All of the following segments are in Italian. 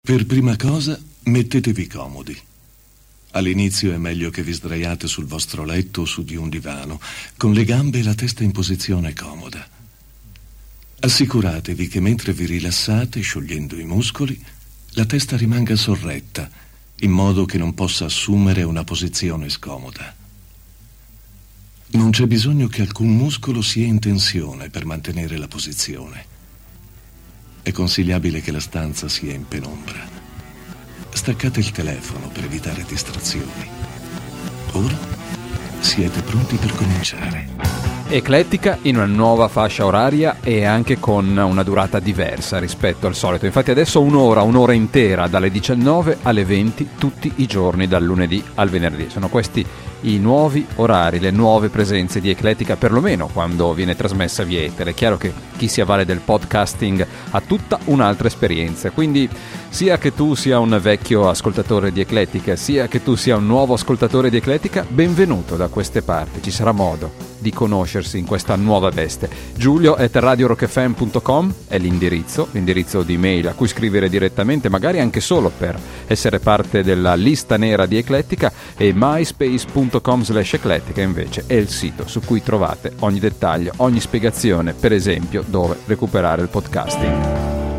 Per prima cosa, mettetevi comodi. All'inizio è meglio che vi sdraiate sul vostro letto o su di un divano, con le gambe e la testa in posizione comoda. Assicuratevi che mentre vi rilassate, sciogliendo i muscoli, la testa rimanga sorretta, in modo che non possa assumere una posizione scomoda. Non c'è bisogno che alcun muscolo sia in tensione per mantenere la posizione. È consigliabile che la stanza sia in penombra. Staccate il telefono per evitare distrazioni. Ora siete pronti per cominciare. Eclettica in una nuova fascia oraria e anche con una durata diversa rispetto al solito. Infatti adesso un'ora intera dalle 19 alle 20 tutti i giorni dal lunedì al venerdì. Sono questi i nuovi orari, le nuove presenze di Eclettica, perlomeno quando viene trasmessa via etere. È chiaro che chi si avvale del podcasting ha tutta un'altra esperienza, quindi sia che tu sia un vecchio ascoltatore di Eclettica, sia che tu sia un nuovo ascoltatore di Eclettica, benvenuto da queste parti. Ci sarà modo di conoscersi in questa nuova veste. Giulio@radiorockfm.com è l'indirizzo di email a cui scrivere direttamente, magari anche solo per essere parte della lista nera di Eclettica, e myspace.com/eclettica invece è il sito su cui trovate ogni dettaglio, ogni spiegazione, per esempio dove recuperare il podcasting.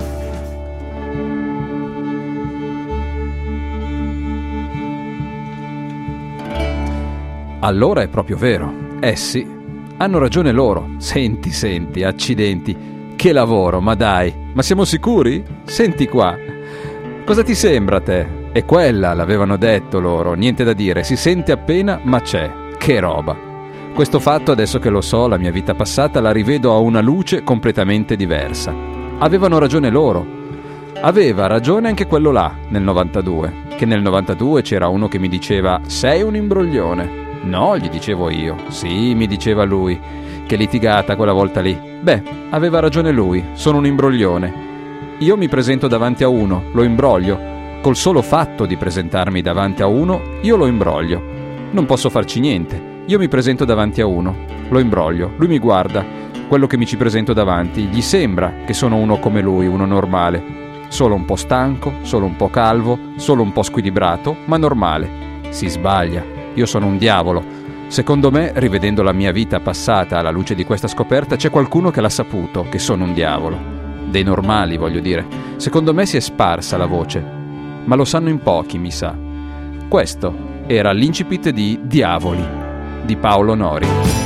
Allora è proprio vero. Sì, hanno ragione loro. Senti, accidenti. Che lavoro, ma dai. Ma siamo sicuri? Senti qua. Cosa ti sembra a te? È quella, l'avevano detto loro. Niente da dire, si sente appena, ma c'è. Che roba. Questo fatto, adesso che lo so, la mia vita passata la rivedo a una luce completamente diversa. Avevano ragione loro. Aveva ragione anche quello là, nel 92. Che nel 92 c'era uno che mi diceva: sei un imbroglione. No, gli dicevo io. Sì, mi diceva lui. Che litigata quella volta lì. Beh, aveva ragione lui, sono un imbroglione. Io mi presento davanti a uno, lo imbroglio. Col solo fatto di presentarmi davanti a uno, io lo imbroglio. Non posso farci niente. Io mi presento davanti a uno, lo imbroglio. Lui mi guarda, quello che mi ci presento davanti, gli sembra che sono uno come lui, uno normale. Solo un po' stanco, solo un po' calvo, solo un po' squilibrato, ma normale. Si sbaglia. Io sono un diavolo. Secondo me, rivedendo la mia vita passata alla luce di questa scoperta, c'è qualcuno che l'ha saputo che sono un diavolo. Dei normali, voglio dire. Secondo me si è sparsa la voce. Ma lo sanno in pochi, mi sa. Questo era l'incipit di Diavoli, di Paolo Nori.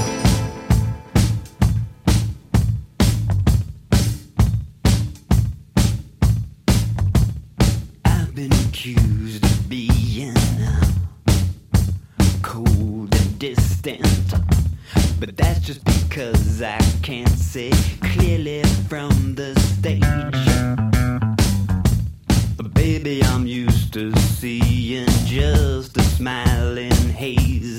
I've been accused of being cold and distant, but that's just because I can't see clearly from the stage. Baby, I'm used to seeing just a smiling haze.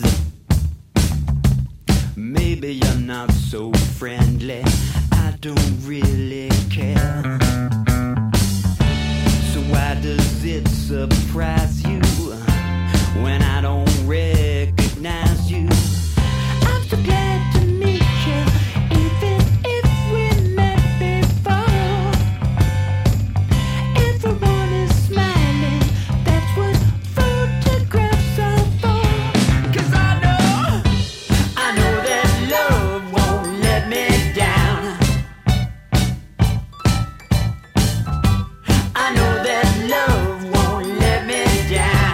Maybe you're not so friendly, I don't really care. So why does it surprise you when I don't recognize you? I'm so glad to meet you, even if we met before. Everyone is smiling, that's what photographs are for. 'Cause I know that love won't let me down. I know that love won't let me down.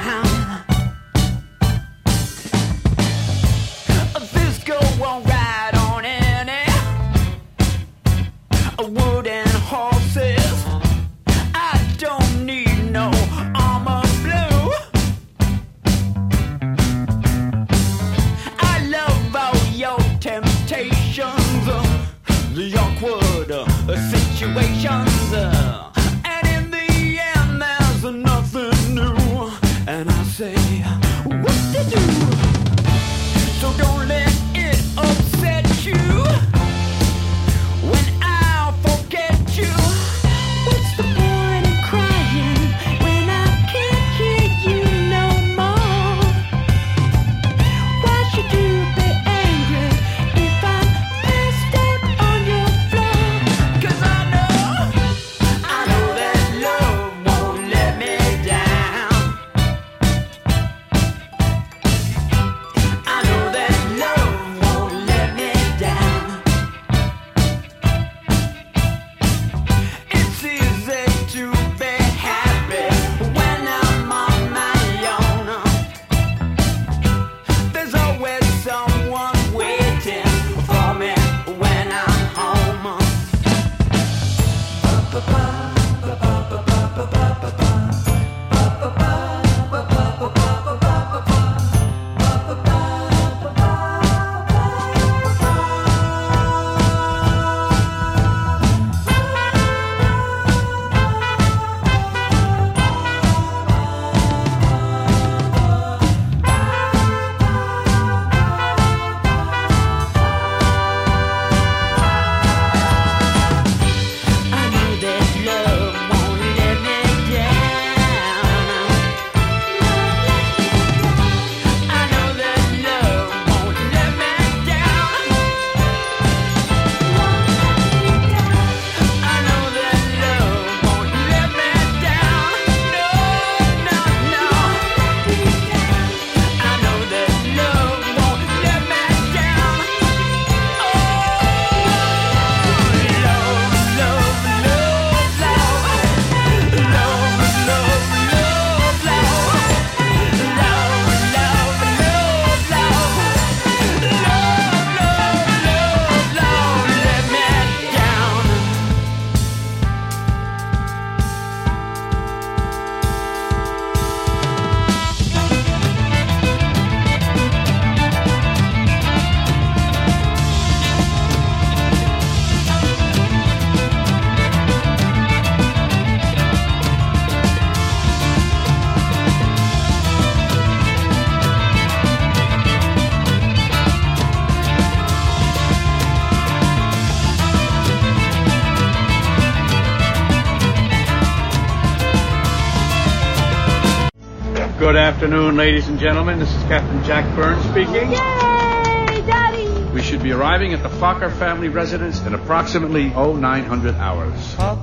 Good afternoon, ladies and gentlemen. This is Captain Jack Burns speaking. Yay, Daddy! We should be arriving at the Fokker family residence in approximately 0900 hours. Huh?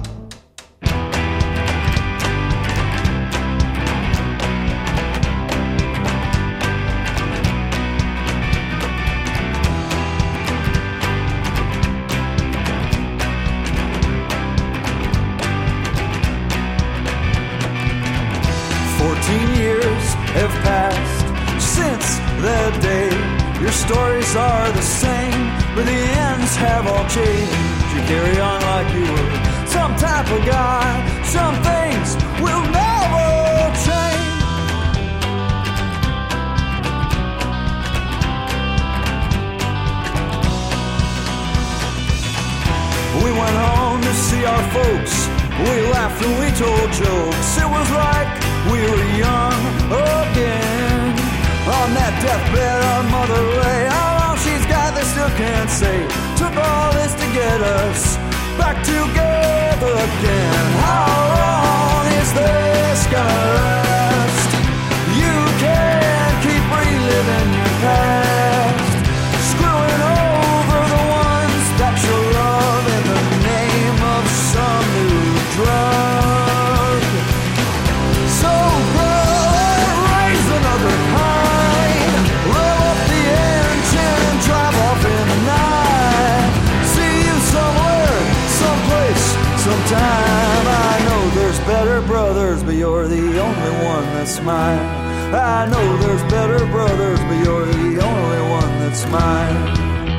14 years have passed since that day. Your stories are the same, but the ends have all changed. You carry on like you were some type of guy. Some things will never change. We went home to see our folks. We laughed and we told jokes. It was like we were young again. On that deathbed our mother lay. How long she's got they still can't say. Took all this to get us back together again. How long is this gonna last? You can't keep reliving your past, screwing over the ones that you love in the name of some new drug. So brother, raise another pine, roll up the engine and drive off in the night. See you somewhere, someplace, sometime. I know there's better brothers, but you're the only one that's mine. I know there's better brothers, but you're the only one that's mine.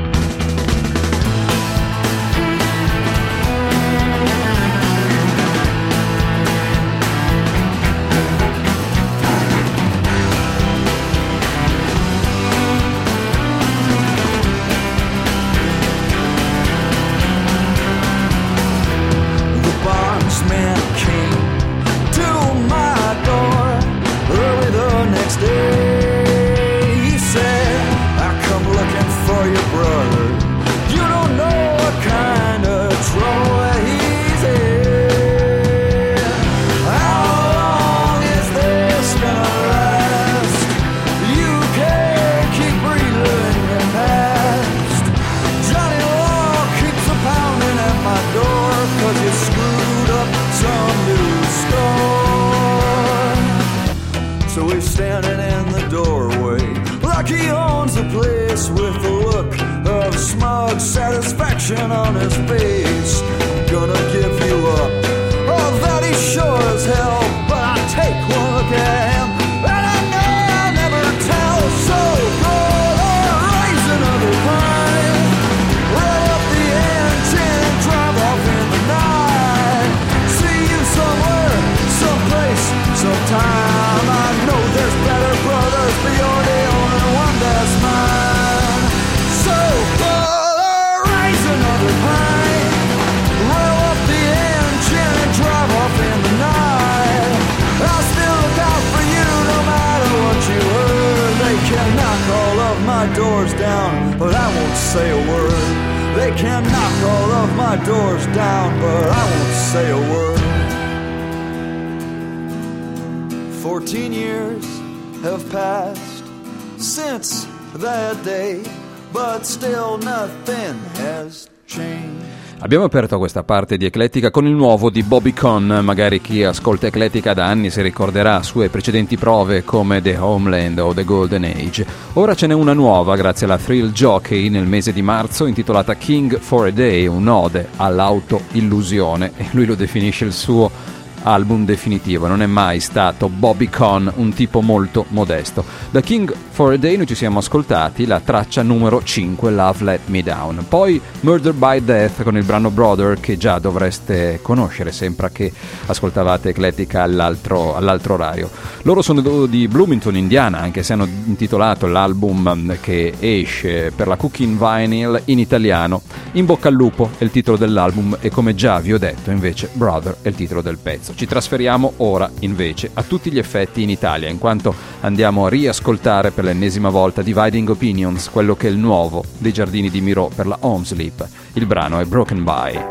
Man came to my door early the next day. He said, I come looking for your brother. You don't know what kind of trouble he's in. How long is this gonna last? You can't keep reliving your past. Johnny Law keeps a pounding at my door 'cause you screwed up some new store. So he's standing in the doorway like he owns the place, with a look of smug satisfaction on his face. Gonna give you up, oh that he sure as hell. But I take one look at him and I know I'll never tell. So brother, raise another pine, roll up the engine and drive off in the night. Somewhere, someplace, sometime. I know there's better brothers, but you're the only one that's mine. So, brother, raise another pine, roll up the engine and drive off in the night. I'll still look out for you no matter what you heard. They can knock all of my doors down, but I won't say a word. They can knock all of my doors down, but I won't say a word. 14 years have passed since that day, but still nothing has changed. Abbiamo aperto questa parte di Eclettica con il nuovo di Bobby Conn. Magari chi ascolta Eclettica da anni si ricorderà sue precedenti prove come The Homeland o The Golden Age. Ora ce n'è una nuova grazie alla Thrill Jockey nel mese di marzo, intitolata King for a Day, un'ode all'auto-illusione, e lui lo definisce il suo album definitivo. Non è mai stato Bobby Conn un tipo molto modesto. Da King for a Day noi ci siamo ascoltati la traccia numero 5, Love Let Me Down, poi Murder by Death con il brano Brother, che già dovreste conoscere sempre che ascoltavate Eclettica all'altro orario. Loro sono di Bloomington, Indiana, anche se hanno intitolato l'album che esce per la Cooking Vinyl in italiano In bocca al lupo è il titolo dell'album, e come già vi ho detto invece Brother è il titolo del pezzo. Ci trasferiamo ora invece a tutti gli effetti in Italia, in quanto andiamo a riascoltare per l'ennesima volta Dividing Opinions, quello che è il nuovo dei Giardini di Miro per la Home Sleep. Il brano è Broken By.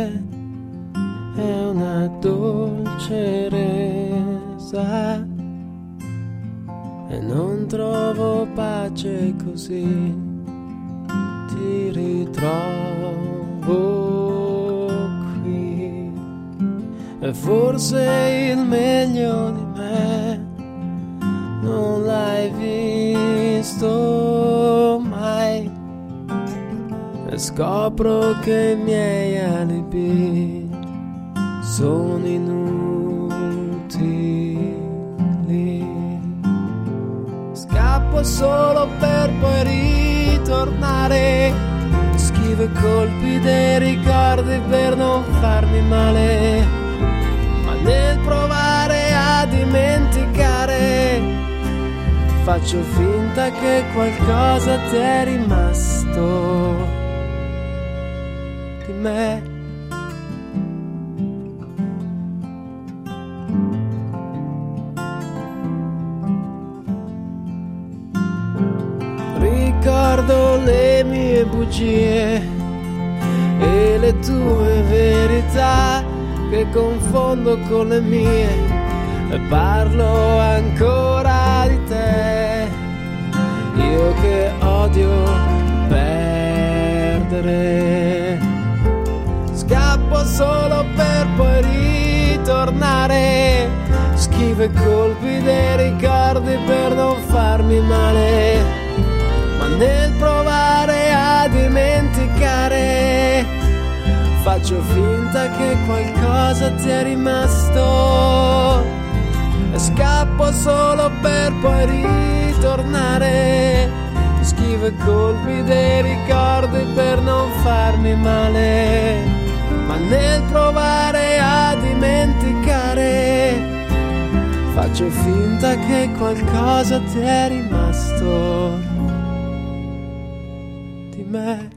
è una dolce resa e non trovo pace così ti ritrovo qui e forse il meglio di me non l'hai visto mai e scopro che i miei alibi sono inutili. Scappo solo per poi ritornare, schivo i colpi dei ricordi per non farmi male, ma nel provare a dimenticare faccio finta che qualcosa ti è rimasto di me. Ricordo le mie bugie e le tue verità che confondo con le mie e parlo ancora di te. Io che odio perdere, scappo solo per poi ritornare, schivo i colpi dei ricordi per non farmi male, ma nel provare a dimenticare faccio finta che qualcosa ti è rimasto e scappo solo per poi ritornare, schivo i colpi dei ricordi per non farmi male, ma nel provare a dimenticare faccio finta che qualcosa ti è rimasto di me.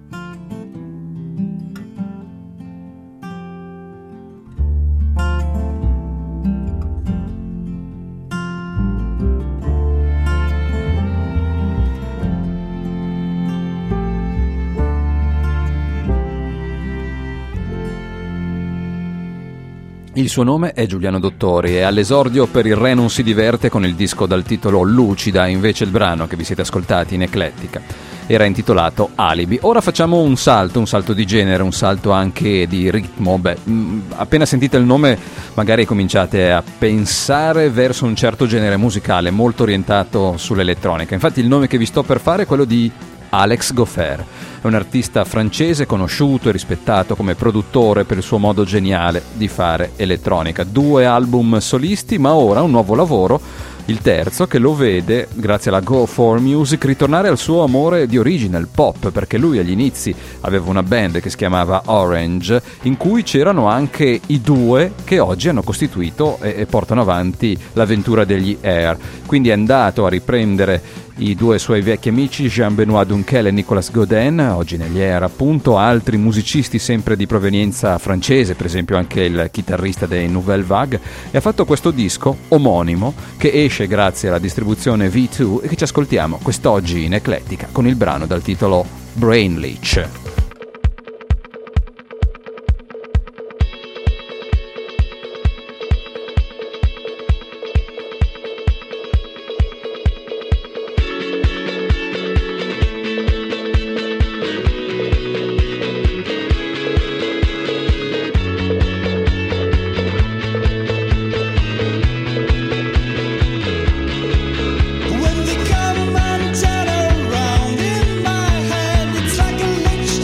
Il suo nome è Giuliano Dottori e all'esordio per il Re non si diverte con il disco dal titolo Lucida, invece il brano che vi siete ascoltati in Eclettica era intitolato Alibi. Ora facciamo un salto di genere, un salto anche di ritmo. Appena sentite il nome magari cominciate a pensare verso un certo genere musicale molto orientato sull'elettronica. Infatti il nome che vi sto per fare è quello di Alex Gofer. È un artista francese conosciuto e rispettato come produttore per il suo modo geniale di fare elettronica. 2 album solisti, ma ora un nuovo lavoro, il terzo, che lo vede, grazie alla Go4 Music, ritornare al suo amore di origine, il pop, perché lui agli inizi aveva una band che si chiamava Orange, in cui c'erano anche i due che oggi hanno costituito e portano avanti l'avventura degli Air. Quindi è andato a riprendere i 2 suoi vecchi amici, Jean-Benoît Dunkel e Nicolas Godin, oggi negli Air appunto, altri musicisti sempre di provenienza francese, per esempio anche il chitarrista dei Nouvelle Vague, e ha fatto questo disco omonimo che esce grazie alla distribuzione V2 e che ci ascoltiamo quest'oggi in Eclettica con il brano dal titolo Brain Leech. When they come and turn around in my head, it's like a leech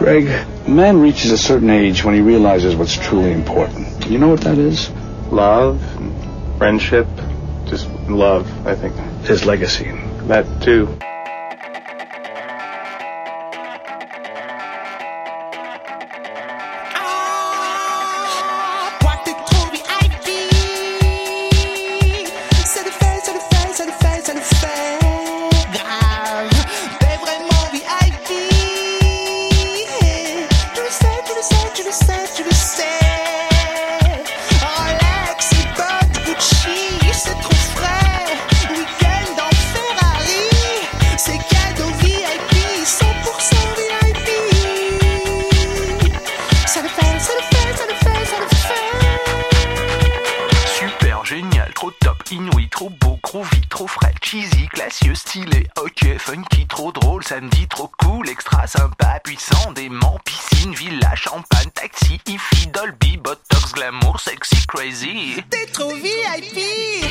Greg, a man reaches a certain age when he realizes what's truly important. You know what that is? Love, friendship, just love, I think. His legacy. That too. Samedi trop cool, extra sympa, puissant, dément, piscine, villa, champagne, taxi, hi-fi, Dolby, botox, glamour, sexy, crazy. T'es trop VIP.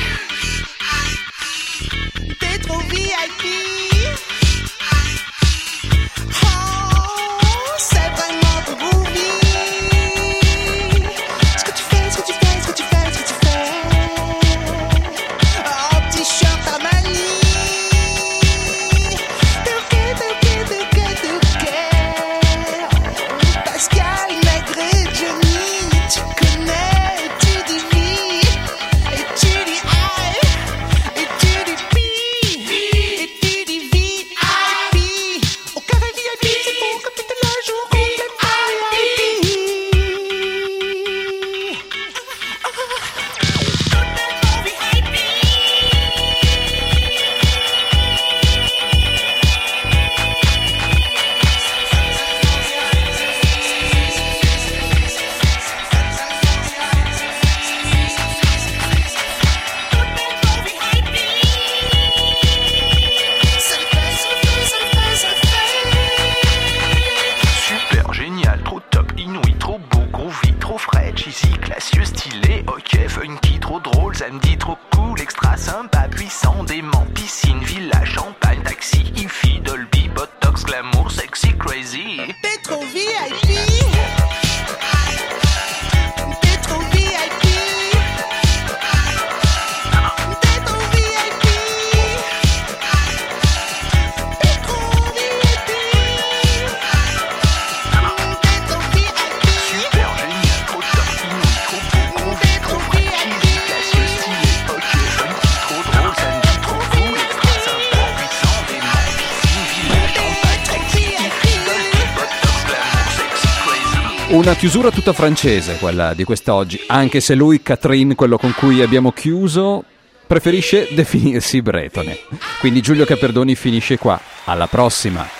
T'es trop VIP. Oh, c'est vraiment trop groovy. Ce que tu fais, ce que tu fais, ce que tu fais, ce que tu fais. Oh, t-shirt Armani. Samedi trop cool, extra sympa, puissant, dément, piscine, villa, champagne, taxi, hi-fi, Dolby, botox, glamour, sexy, crazy. T'es trop VIP. T'es trop VIP. T'es trop VIP. T'es trop VIP. T'es trop VIP. Super génial, trop top, inouï, trop beau, trop vite, trop frais, cheesy, classieux, stylé, ok, funky, trop drôle, samedi trop cool, extra sympa, puissant, dément, piscine, villa, champagne, taxi, hi-fi, Dolby, botox, glamour, sexy, crazy. Una chiusura tutta francese quella di quest'oggi, anche se lui, Catherine, quello con cui abbiamo chiuso, preferisce definirsi bretone. Quindi Giulio Caperdoni finisce qua. Alla prossima!